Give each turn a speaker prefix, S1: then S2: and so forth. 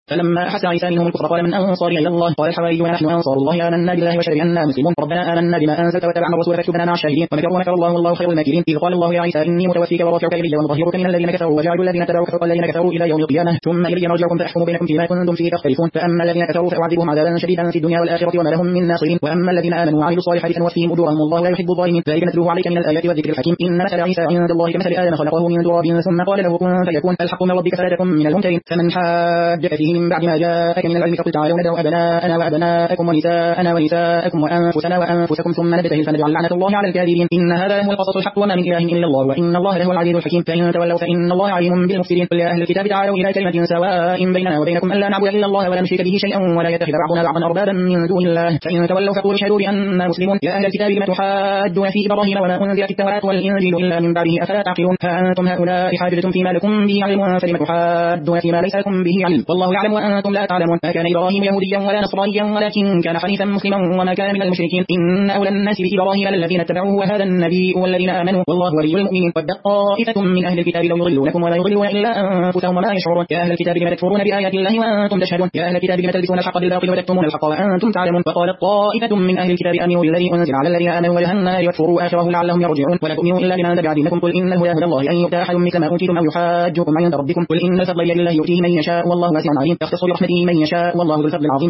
S1: فلما أحس عيسى منهم الكفر قال من أنصاري إلى الله؟ قال الحواريون نحن أنصار الله آمنا بالله واشهد بأننا مسلمون ربنا آمنا بما أنزلت واتبعنا الرسول فاكتبنا مع الشاهدين ومكروا مكر الله والله خير الماكرين إذ قال الله يا عيسى إني متوفيك ورافعك إلي ومطهرك من الذين كفروا وجاعل الذين اتبعوك فوق الذين كفروا إلى يوم القيامة ثم إلي مرجعكم فأحكم بينكم فيما كنتم فيه تختلفون فأما الذين كفروا فأعذبهم عذابا شديدا في الدنيا والآخرة وما لهم من ناصرين وأما الذين آمنوا وعملوا الصالحات فنوفيهم أجورهم والله لا يحب الظالمين ذلك نتلوه عليك من الآيات والذكر الحكيم إن مثل عيسى عند الله كمثل آدم خلقه من تراب ثم قال له كن فيكون الحق من ربك فلا تكن من الممترين فمن حاجك فيه من بعد ما جاءك من العلم فقل تعالوا ندعو أبناءنا وأبناءكم ونساءنا ونساءكم وأنفسنا وأنفسكم ثم نبتهل فنجعل لعنة الله على الكاذبين إن هذا هو القصص الحق وما من إله إلا الله وإن الله له العزيز الحكيم فإن تولوا فإن الله عليم بالمفسدين قل يا أهل الكتاب تعالوا إلى كلمة سواء بيننا وبينكم ألا نعبد إلا الله ولا نشرك به شيئا ولا يتخذ بعضنا بعضا أربابا من دون الله فإن تولوا فقولوا اشهدوا بأننا مسلمون يا أهل الكتاب لم تحاجون في إبراهيم وما أنزلت التوراة والإنجيل إلا من بعده أفلا تعقلون ها أنتم هؤلاء حاججتم فيما لكم به علم فلم تحاجون فيما ليس لكم به علم والله يعلم وأنتم لا تعلمون ما كان إبراهيم يهوديا ولا نصرانيا ولكن كان حنيفا مسلما وما كان من المشركين إن أولى الناس بإبراهيم الذين اتبعوه وهذا النبي والذين آمنوا والله ولي المؤمنين ود طائفة من أهل الكتاب لو يضلونكم ولا يضلون إلا أنفسهم وما يشعرون يا أهل الكتاب لم تكفرون بآيات الله وأنتم تشهدون يا أهل الكتاب لم تلبسون الحق بالباطل وتكتمون الحق وأنتم تعلمون وقالت طائفة من أهل الكتاب آمنوا بالذي أنزل على الذين آمنوا وجه النار واكفروا آخره لعلهم يرجعون ولا تؤمنوا إلا بمن تبع دينكم قل إن الهدى هدى الله أن يؤتى أحد مثل ما أوتيتم أو يحاجوكم عند ربكم قل إن الفضل بيد الله يؤتيه من يشاء والله واسع عليم يختص برحمته من يشاء والله ذو الفضل العظيم